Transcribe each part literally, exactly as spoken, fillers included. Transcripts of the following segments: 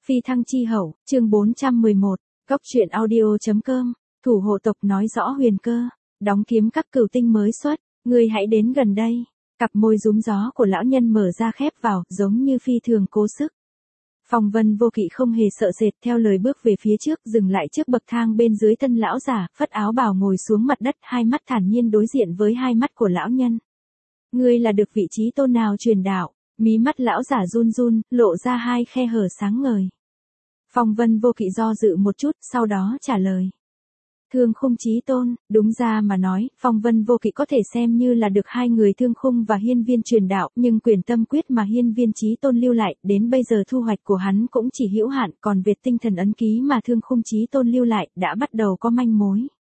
Phi thăng chi hậu, chương bốn trăm mười một, Góc truyện audio.com, thủ hộ tộc nói rõ huyền cơ, đóng kiếm các cửu tinh mới xuất, ngươi hãy đến gần đây. Cặp môi rúm gió của lão nhân mở ra khép vào, giống như phi thường cố sức. Phong Vân Vô Kỵ không hề sợ sệt, theo lời bước về phía trước, dừng lại trước bậc thang bên dưới thân lão giả, phất áo bào ngồi xuống mặt đất, hai mắt thản nhiên đối diện với hai mắt của lão nhân. Ngươi là được vị trí tôn nào truyền đạo? Mí mắt lão giả run run, lộ ra hai khe hở sáng ngời. Phong Vân Vô Kỵ do dự một chút, sau đó trả lời. Thương Khung Chí Tôn, đúng ra mà nói, Phong Vân Vô Kỵ có thể xem như là được hai người Thương Khung và Hiên Viên truyền đạo, nhưng quyền tâm quyết mà Hiên Viên Chí Tôn lưu lại, đến bây giờ thu hoạch của hắn cũng chỉ hữu hạn, còn việc tinh thần ấn ký mà Thương Khung Chí Tôn lưu lại, đã bắt đầu có manh mối.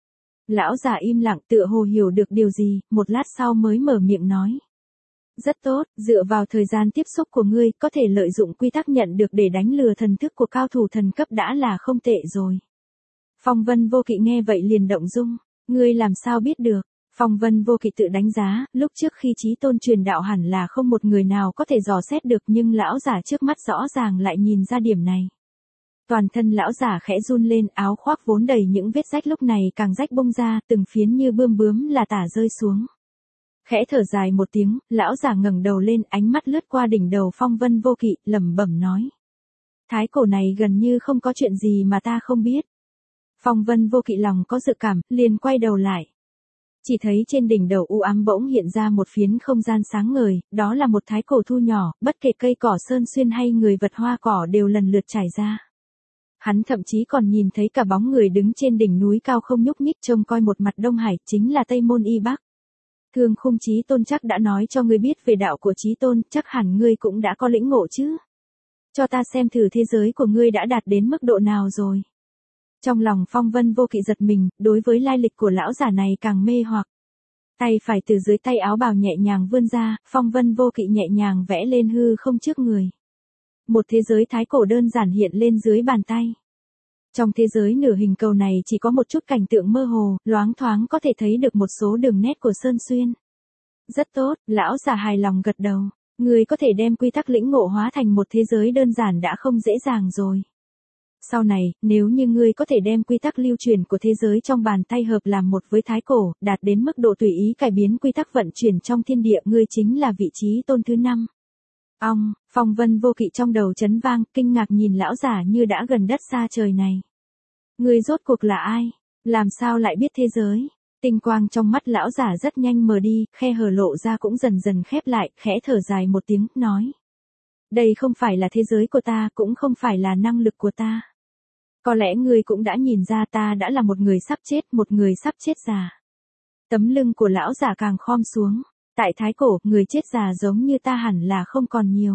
Lão giả im lặng, tựa hồ hiểu được điều gì, một lát sau mới mở miệng nói. Rất tốt, dựa vào thời gian tiếp xúc của ngươi, có thể lợi dụng quy tắc nhận được để đánh lừa thần thức của cao thủ thần cấp đã là không tệ rồi. Phong Vân Vô Kỵ nghe vậy liền động dung, ngươi làm sao biết được? Phong Vân Vô Kỵ tự đánh giá, lúc trước khi Chí Tôn truyền đạo hẳn là không một người nào có thể dò xét được, nhưng lão giả trước mắt rõ ràng lại nhìn ra điểm này. Toàn thân lão giả khẽ run lên, áo khoác vốn đầy những vết rách lúc này càng rách bung ra, từng phiến như bươm bướm là tả rơi xuống. Khẽ thở dài một tiếng, lão giả ngẩng đầu lên, ánh mắt lướt qua đỉnh đầu Phong Vân Vô Kỵ, lẩm bẩm nói. Thái cổ này gần như không có chuyện gì mà ta không biết. Phong Vân Vô Kỵ lòng có dự cảm, liền quay đầu lại. Chỉ thấy trên đỉnh đầu u ám bỗng hiện ra một phiến không gian sáng ngời, đó là một thái cổ thu nhỏ, bất kể cây cỏ sơn xuyên hay người vật hoa cỏ đều lần lượt trải ra. Hắn thậm chí còn nhìn thấy cả bóng người đứng trên đỉnh núi cao không nhúc nhích trông coi một mặt Đông Hải, chính là Tây Môn Y Bắc. Thương Khung Chí Tôn chắc đã nói cho ngươi biết về đạo của Chí Tôn, chắc hẳn ngươi cũng đã có lĩnh ngộ chứ. Cho ta xem thử thế giới của ngươi đã đạt đến mức độ nào rồi. Trong lòng Phong Vân Vô Kỵ giật mình, đối với lai lịch của lão giả này càng mê hoặc. Tay phải từ dưới tay áo bào nhẹ nhàng vươn ra, Phong Vân Vô Kỵ nhẹ nhàng vẽ lên hư không trước người. Một thế giới thái cổ đơn giản hiện lên dưới bàn tay. Trong thế giới nửa hình cầu này chỉ có một chút cảnh tượng mơ hồ, loáng thoáng có thể thấy được một số đường nét của Sơn Xuyên. Rất tốt, lão già hài lòng gật đầu. Người có thể đem quy tắc lĩnh ngộ hóa thành một thế giới đơn giản đã không dễ dàng rồi. Sau này, nếu như ngươi có thể đem quy tắc lưu truyền của thế giới trong bàn tay hợp làm một với thái cổ, đạt đến mức độ tùy ý cải biến quy tắc vận chuyển trong thiên địa, ngươi chính là vị trí tôn thứ năm. Ong, Phong Vân Vô Kỵ trong đầu chấn vang, kinh ngạc nhìn lão giả như đã gần đất xa trời này. Ngươi rốt cuộc là ai? Làm sao lại biết thế giới? Tinh quang trong mắt lão giả rất nhanh mờ đi, khe hở lộ ra cũng dần dần khép lại, khẽ thở dài một tiếng, nói. Đây không phải là thế giới của ta, cũng không phải là năng lực của ta. Có lẽ ngươi cũng đã nhìn ra ta đã là một người sắp chết, một người sắp chết già. Tấm lưng của lão giả càng khom xuống. Tại thái cổ, người chết già giống như ta hẳn là không còn nhiều.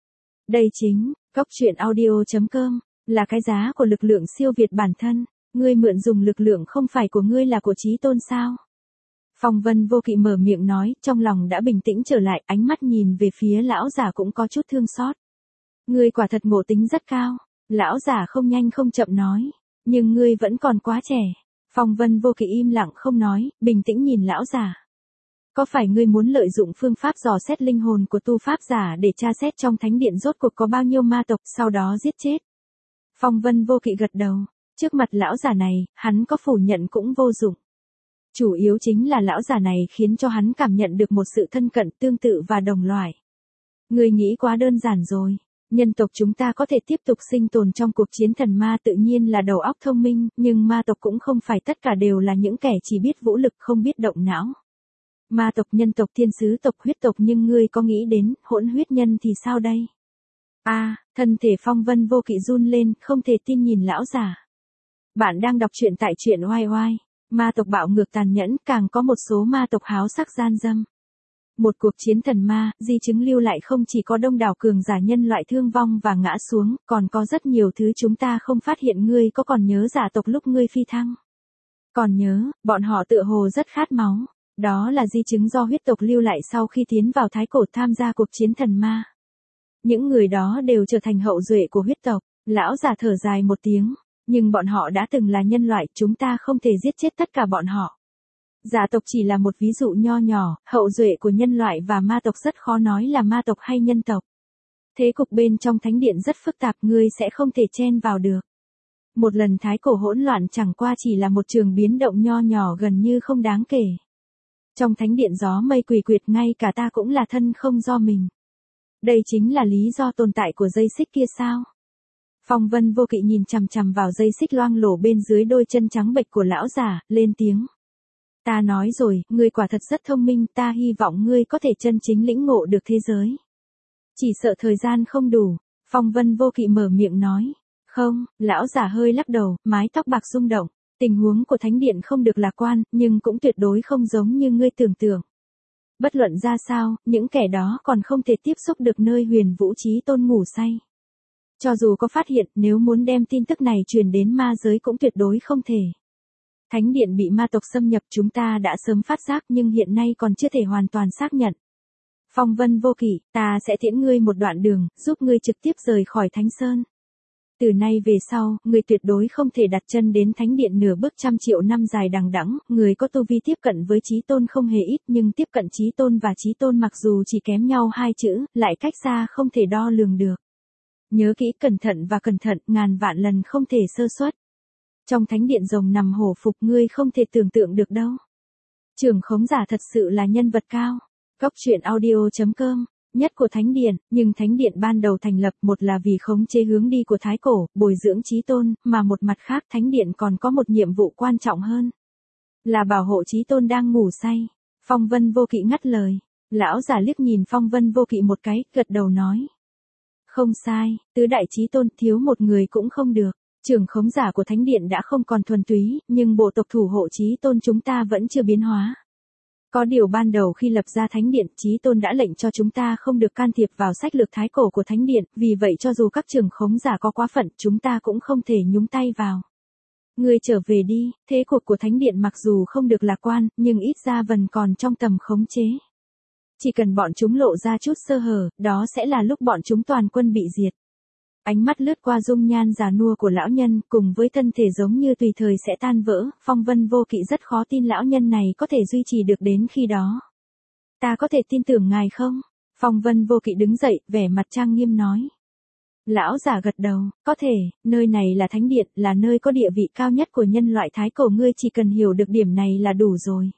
Đây chính, Góc truyện audio.com, là cái giá của lực lượng siêu việt bản thân. Ngươi mượn dùng lực lượng không phải của ngươi là của Chí Tôn sao? Phong Vân Vô Kỵ mở miệng nói, trong lòng đã bình tĩnh trở lại, ánh mắt nhìn về phía lão giả cũng có chút thương xót. Ngươi quả thật ngộ tính rất cao. Lão giả không nhanh không chậm nói. Nhưng ngươi vẫn còn quá trẻ. Phong Vân Vô Kỵ im lặng không nói, bình tĩnh nhìn lão giả. Có phải ngươi muốn lợi dụng phương pháp dò xét linh hồn của tu pháp giả để tra xét trong thánh điện rốt cuộc có bao nhiêu ma tộc, sau đó giết chết? Phong Vân Vô Kỵ gật đầu. Trước mặt lão giả này, hắn có phủ nhận cũng vô dụng. Chủ yếu chính là lão giả này khiến cho hắn cảm nhận được một sự thân cận tương tự và đồng loại. Ngươi nghĩ quá đơn giản rồi. Nhân tộc chúng ta có thể tiếp tục sinh tồn trong cuộc chiến thần ma tự nhiên là đầu óc thông minh, nhưng ma tộc cũng không phải tất cả đều là những kẻ chỉ biết vũ lực không biết động não. Ma tộc, nhân tộc, thiên sứ tộc, huyết tộc, nhưng ngươi có nghĩ đến hỗn huyết nhân thì sao đây? A, à, thân thể Phong Vân Vô Kỵ run lên, không thể tin nhìn lão giả. Bạn đang đọc truyện tại truyện oai oai. Ma tộc bạo ngược tàn nhẫn, càng có một số ma tộc háo sắc gian dâm. Một cuộc chiến thần ma, di chứng lưu lại không chỉ có đông đảo cường giả nhân loại thương vong và ngã xuống, còn có rất nhiều thứ chúng ta không phát hiện. Ngươi có còn nhớ giả tộc lúc ngươi phi thăng? Còn nhớ, bọn họ tựa hồ rất khát máu. Đó là di chứng do huyết tộc lưu lại sau khi tiến vào thái cổ tham gia cuộc chiến thần ma. Những người đó đều trở thành hậu duệ của huyết tộc. Lão già thở dài một tiếng. Nhưng bọn họ đã từng là nhân loại, chúng ta không thể giết chết tất cả bọn họ. Giả tộc chỉ là một ví dụ nho nhỏ, hậu duệ của nhân loại và ma tộc rất khó nói là ma tộc hay nhân tộc. Thế cục bên trong thánh điện rất phức tạp, ngươi sẽ không thể chen vào được. Một lần thái cổ hỗn loạn chẳng qua chỉ là một trường biến động nho nhỏ gần như không đáng kể. Trong thánh điện gió mây quỷ quyệt, ngay cả ta cũng là thân không do mình. Đây chính là lý do tồn tại của dây xích kia sao? Phong Vân Vô Kỵ nhìn chằm chằm vào dây xích loang lổ bên dưới đôi chân trắng bệch của lão giả, lên tiếng. Ta nói rồi, ngươi quả thật rất thông minh, ta hy vọng ngươi có thể chân chính lĩnh ngộ được thế giới. Chỉ sợ thời gian không đủ, Phong Vân Vô Kỵ mở miệng nói. Không, lão giả hơi lắc đầu, mái tóc bạc rung động. Tình huống của thánh điện không được lạc quan, nhưng cũng tuyệt đối không giống như ngươi tưởng tượng. Bất luận ra sao, những kẻ đó còn không thể tiếp xúc được nơi Huyền Vũ Chí Tôn ngủ say. Cho dù có phát hiện, nếu muốn đem tin tức này truyền đến ma giới cũng tuyệt đối không thể. Thánh điện bị ma tộc xâm nhập, chúng ta đã sớm phát giác nhưng hiện nay còn chưa thể hoàn toàn xác nhận. Phong Vân Vô Kỵ, ta sẽ tiễn ngươi một đoạn đường, giúp ngươi trực tiếp rời khỏi Thánh Sơn. Từ nay về sau, ngươi tuyệt đối không thể đặt chân đến thánh điện nửa bước, trăm triệu năm dài đằng đẵng, người có tu vi tiếp cận với Chí Tôn không hề ít, nhưng tiếp cận Chí Tôn và Chí Tôn mặc dù chỉ kém nhau hai chữ, lại cách xa không thể đo lường được. Nhớ kỹ, cẩn thận và cẩn thận, ngàn vạn lần không thể sơ suất. Trong thánh điện rồng nằm hổ phục, ngươi không thể tưởng tượng được đâu. Trưởng khống giả thật sự là nhân vật cao. Góc truyện audio chấm com. Nhất của thánh điện, nhưng thánh điện ban đầu thành lập một là vì khống chế hướng đi của thái cổ, bồi dưỡng Chí Tôn, mà một mặt khác thánh điện còn có một nhiệm vụ quan trọng hơn. Là bảo hộ Chí Tôn đang ngủ say. Phong Vân Vô Kỵ ngắt lời. Lão giả liếc nhìn Phong Vân Vô Kỵ một cái, gật đầu nói. Không sai, tứ đại Chí Tôn thiếu một người cũng không được. Trưởng khống giả của thánh điện đã không còn thuần túy, nhưng bộ tộc thủ hộ Chí Tôn chúng ta vẫn chưa biến hóa. Có điều ban đầu khi lập ra thánh điện, Chí Tôn đã lệnh cho chúng ta không được can thiệp vào sách lược thái cổ của thánh điện, vì vậy cho dù các trưởng khống giả có quá phận, chúng ta cũng không thể nhúng tay vào. Ngươi trở về đi, thế cuộc của thánh điện mặc dù không được lạc quan, nhưng ít ra vẫn còn trong tầm khống chế. Chỉ cần bọn chúng lộ ra chút sơ hở, đó sẽ là lúc bọn chúng toàn quân bị diệt. Ánh mắt lướt qua dung nhan già nua của lão nhân, cùng với thân thể giống như tùy thời sẽ tan vỡ, Phong Vân Vô Kỵ rất khó tin lão nhân này có thể duy trì được đến khi đó. Ta có thể tin tưởng ngài không? Phong Vân Vô Kỵ đứng dậy, vẻ mặt trang nghiêm nói. Lão giả gật đầu, có thể, nơi này là thánh điện, là nơi có địa vị cao nhất của nhân loại thái cổ, ngươi chỉ cần hiểu được điểm này là đủ rồi.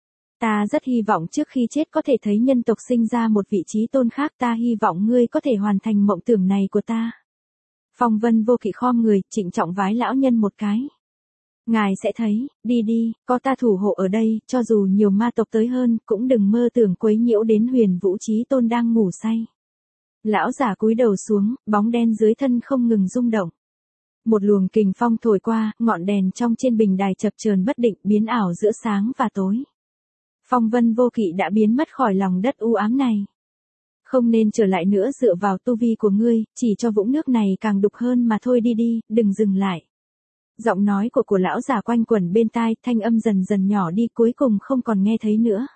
Ta rất hy vọng trước khi chết có thể thấy nhân tộc sinh ra một vị Chí Tôn khác, ta hy vọng ngươi có thể hoàn thành mộng tưởng này của ta. Phong Vân Vô Kỵ khom người, trịnh trọng vái lão nhân một cái. Ngài sẽ thấy, đi đi, có ta thủ hộ ở đây, cho dù nhiều ma tộc tới hơn, cũng đừng mơ tưởng quấy nhiễu đến Huyền Vũ Chí Tôn đang ngủ say. Lão giả cúi đầu xuống, bóng đen dưới thân không ngừng rung động. Một luồng kình phong thổi qua, ngọn đèn trong trên bình đài chập chờn bất định, biến ảo giữa sáng và tối. Phong Vân Vô Kỵ đã biến mất khỏi lòng đất u ám này. Không nên trở lại nữa, dựa vào tu vi của ngươi, chỉ cho vũng nước này càng đục hơn mà thôi, đi đi, đừng dừng lại. Giọng nói của của lão già quanh quẩn bên tai, thanh âm dần dần nhỏ đi, cuối cùng không còn nghe thấy nữa.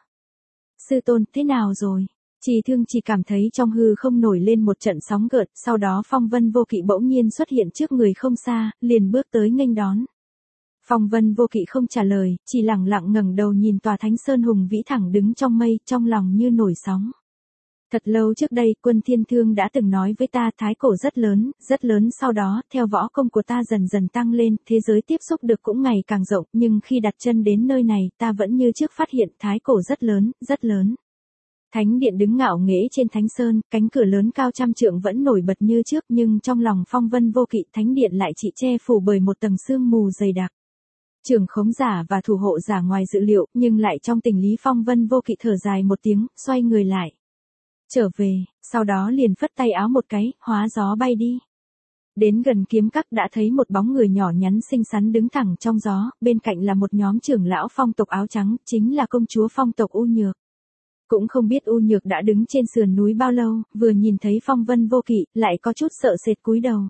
Sư tôn, thế nào rồi? Trì Thương chỉ cảm thấy trong hư không nổi lên một trận sóng gợn, sau đó Phong Vân Vô Kỵ bỗng nhiên xuất hiện trước người không xa, liền bước tới nghênh đón. Phong Vân Vô Kỵ không trả lời, chỉ lặng lặng ngẩng đầu nhìn tòa Thánh Sơn hùng vĩ thẳng đứng trong mây, trong lòng như nổi sóng. Thật lâu trước đây, Quân Thiên Thương đã từng nói với ta, thái cổ rất lớn, rất lớn, sau đó, theo võ công của ta dần dần tăng lên, thế giới tiếp xúc được cũng ngày càng rộng, nhưng khi đặt chân đến nơi này, ta vẫn như trước phát hiện thái cổ rất lớn, rất lớn. Thánh điện đứng ngạo nghễ trên Thánh Sơn, cánh cửa lớn cao trăm trượng vẫn nổi bật như trước, nhưng trong lòng Phong Vân Vô Kỵ, thánh điện lại chỉ che phủ bởi một tầng sương mù dày đặc. Trưởng khống giả và thủ hộ giả ngoài dự liệu, nhưng lại trong tình lý. Phong Vân Vô Kỵ thở dài một tiếng, xoay người lại. Trở về, sau đó liền phất tay áo một cái, hóa gió bay đi. Đến gần kiếm các đã thấy một bóng người nhỏ nhắn xinh xắn đứng thẳng trong gió, bên cạnh là một nhóm trưởng lão phong tộc áo trắng, chính là công chúa phong tộc U Nhược. Cũng không biết U Nhược đã đứng trên sườn núi bao lâu, vừa nhìn thấy Phong Vân Vô Kỵ, lại có chút sợ sệt cúi đầu.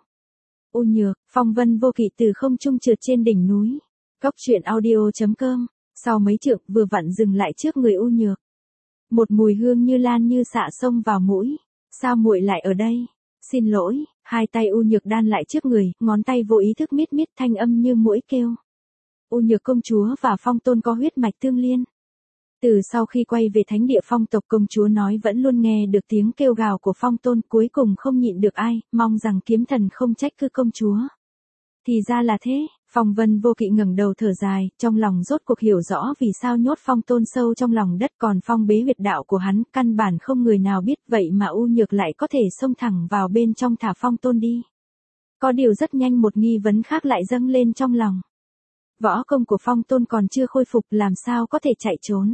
U Nhược, Phong Vân Vô Kỵ từ không trung trượt trên đỉnh núi. Góc truyện audio chấm com, sau mấy trượng vừa vặn dừng lại trước người U Nhược. Một mùi hương như lan như xạ xông vào mũi. Sao muội lại ở đây? Xin lỗi, hai tay U Nhược đan lại trước người, ngón tay vô ý thức miết miết, thanh âm như muỗi kêu. U Nhược công chúa và Phong Tôn có huyết mạch tương liên. Từ sau khi quay về thánh địa phong tộc, công chúa nói vẫn luôn nghe được tiếng kêu gào của Phong Tôn, cuối cùng không nhịn được ai, mong rằng kiếm thần không trách cứ công chúa. Thì ra là thế, Phong Vân Vô Kỵ ngẩng đầu thở dài, trong lòng rốt cuộc hiểu rõ vì sao nhốt Phong Tôn sâu trong lòng đất, còn phong bế huyệt đạo của hắn, căn bản không người nào biết, vậy mà U Nhược lại có thể xông thẳng vào bên trong thả Phong Tôn đi. Có điều rất nhanh một nghi vấn khác lại dâng lên trong lòng. Võ công của Phong Tôn còn chưa khôi phục, làm sao có thể chạy trốn?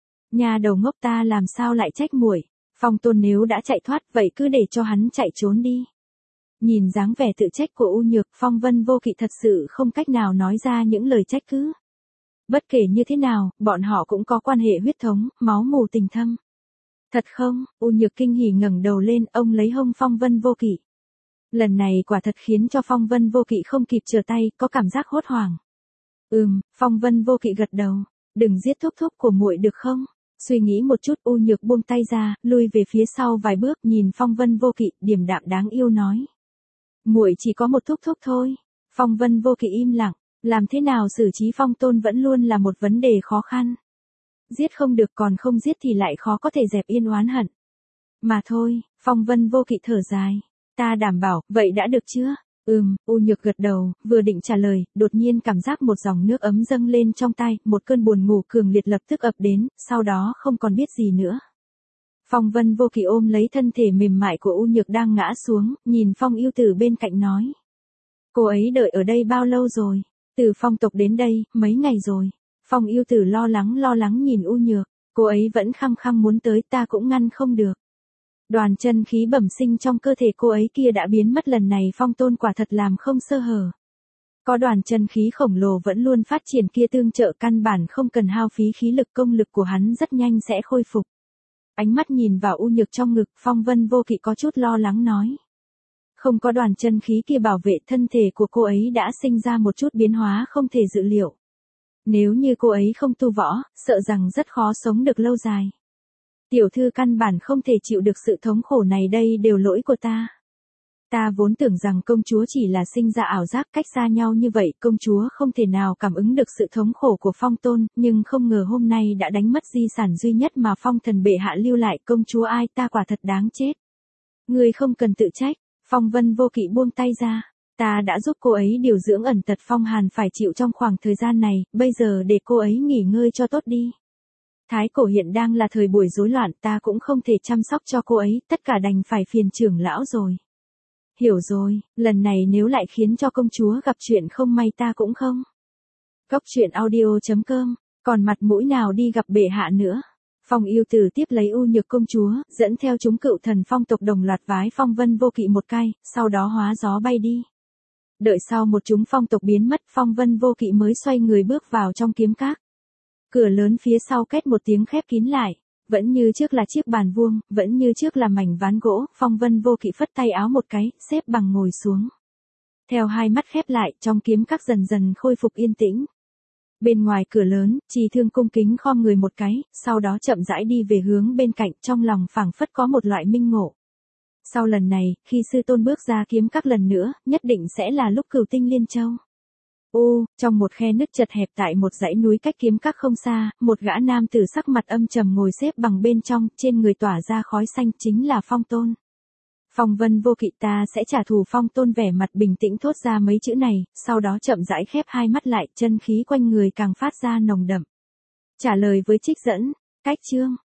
Nhà đầu ngốc, ta làm sao lại trách muội? Phong Tôn nếu đã chạy thoát, vậy cứ để cho hắn chạy trốn đi. Nhìn dáng vẻ tự trách của U Nhược, Phong Vân Vô Kỵ thật sự không cách nào nói ra những lời trách cứ. Bất kể như thế nào, bọn họ cũng có quan hệ huyết thống, máu mù tình thâm. Thật không? U Nhược kinh hỉ ngẩng đầu lên, ông lấy hông Phong Vân Vô Kỵ. Lần này quả thật khiến cho Phong Vân Vô Kỵ không kịp trở tay, có cảm giác hốt hoảng. Ừm, Phong Vân Vô Kỵ gật đầu. Đừng giết thúc thúc của muội được không? Suy nghĩ một chút, U Nhược buông tay ra, lui về phía sau vài bước, nhìn Phong Vân Vô Kỵ, điềm đạm đáng yêu nói. Muội chỉ có một thúc thúc thôi. Phong Vân Vô Kỵ im lặng, làm thế nào xử trí Phong Tôn vẫn luôn là một vấn đề khó khăn. Giết không được, còn không giết thì lại khó có thể dẹp yên oán hận. Mà thôi, Phong Vân Vô Kỵ thở dài. Ta đảm bảo, vậy đã được chưa? Ừm, U Nhược gật đầu, vừa định trả lời, đột nhiên cảm giác một dòng nước ấm dâng lên trong tay, một cơn buồn ngủ cường liệt lập tức ập đến, sau đó không còn biết gì nữa. Phong Vân Vô Kỵ ôm lấy thân thể mềm mại của U Nhược đang ngã xuống, nhìn Phong Yêu Tử bên cạnh nói. Cô ấy đợi ở đây bao lâu rồi? Từ Phong tộc đến đây, mấy ngày rồi. Phong Yêu Tử lo lắng lo lắng nhìn U Nhược, cô ấy vẫn khăng khăng muốn tới, ta cũng ngăn không được. Đoàn chân khí bẩm sinh trong cơ thể cô ấy kia đã biến mất, lần này Phong Tôn quả thật làm không sơ hở. Có đoàn chân khí khổng lồ vẫn luôn phát triển kia tương trợ, căn bản không cần hao phí khí lực, công lực của hắn rất nhanh sẽ khôi phục. Ánh mắt nhìn vào U Nhược trong ngực, Phong Vân Vô Kỵ có chút lo lắng nói. Không có đoàn chân khí kia bảo vệ, thân thể của cô ấy đã sinh ra một chút biến hóa không thể dự liệu. Nếu như cô ấy không tu võ, sợ rằng rất khó sống được lâu dài. Tiểu thư căn bản không thể chịu được sự thống khổ này, đây đều lỗi của ta. Ta vốn tưởng rằng công chúa chỉ là sinh ra ảo giác, cách xa nhau như vậy, công chúa không thể nào cảm ứng được sự thống khổ của Phong Tôn, nhưng không ngờ hôm nay đã đánh mất di sản duy nhất mà Phong thần bệ hạ lưu lại, công chúa ai, ta quả thật đáng chết. Ngươi không cần tự trách, Phong Vân Vô Kỵ buông tay ra. Ta đã giúp cô ấy điều dưỡng ẩn tật Phong Hàn phải chịu trong khoảng thời gian này, bây giờ để cô ấy nghỉ ngơi cho tốt đi. Thái cổ hiện đang là thời buổi rối loạn, ta cũng không thể chăm sóc cho cô ấy, tất cả đành phải phiền trưởng lão rồi. Hiểu rồi, lần này nếu lại khiến cho công chúa gặp chuyện không may ta cũng không. Góc truyện audio chấm com, còn mặt mũi nào đi gặp bệ hạ nữa. Phong Yêu Tử tiếp lấy U Nhược công chúa, dẫn theo chúng cựu thần Phong tộc đồng loạt vái Phong Vân Vô Kỵ một cái, sau đó hóa gió bay đi. Đợi sau một chúng Phong tộc biến mất, Phong Vân Vô Kỵ mới xoay người bước vào trong kiếm các. Cửa lớn phía sau két một tiếng khép kín lại, vẫn như trước là chiếc bàn vuông, vẫn như trước là mảnh ván gỗ, Phong Vân Vô Kỵ phất tay áo một cái, xếp bằng ngồi xuống. Theo hai mắt khép lại, trong kiếm các dần dần khôi phục yên tĩnh. Bên ngoài cửa lớn, Trì Thương cung kính khom người một cái, sau đó chậm rãi đi về hướng bên cạnh, trong lòng phảng phất có một loại minh ngộ. Sau lần này, khi sư tôn bước ra kiếm các lần nữa, nhất định sẽ là lúc Cửu Tinh Liên Châu. Ô, trong một khe nứt chật hẹp tại một dãy núi cách kiếm các không xa, một gã nam tử sắc mặt âm trầm ngồi xếp bằng bên trong, trên người tỏa ra khói xanh, chính là Phong Tôn. Phong Vân Vô Kỵ, ta sẽ trả thù. Phong Tôn vẻ mặt bình tĩnh thốt ra mấy chữ này, sau đó chậm rãi khép hai mắt lại, chân khí quanh người càng phát ra nồng đậm. Trả lời với trích dẫn, cách chương.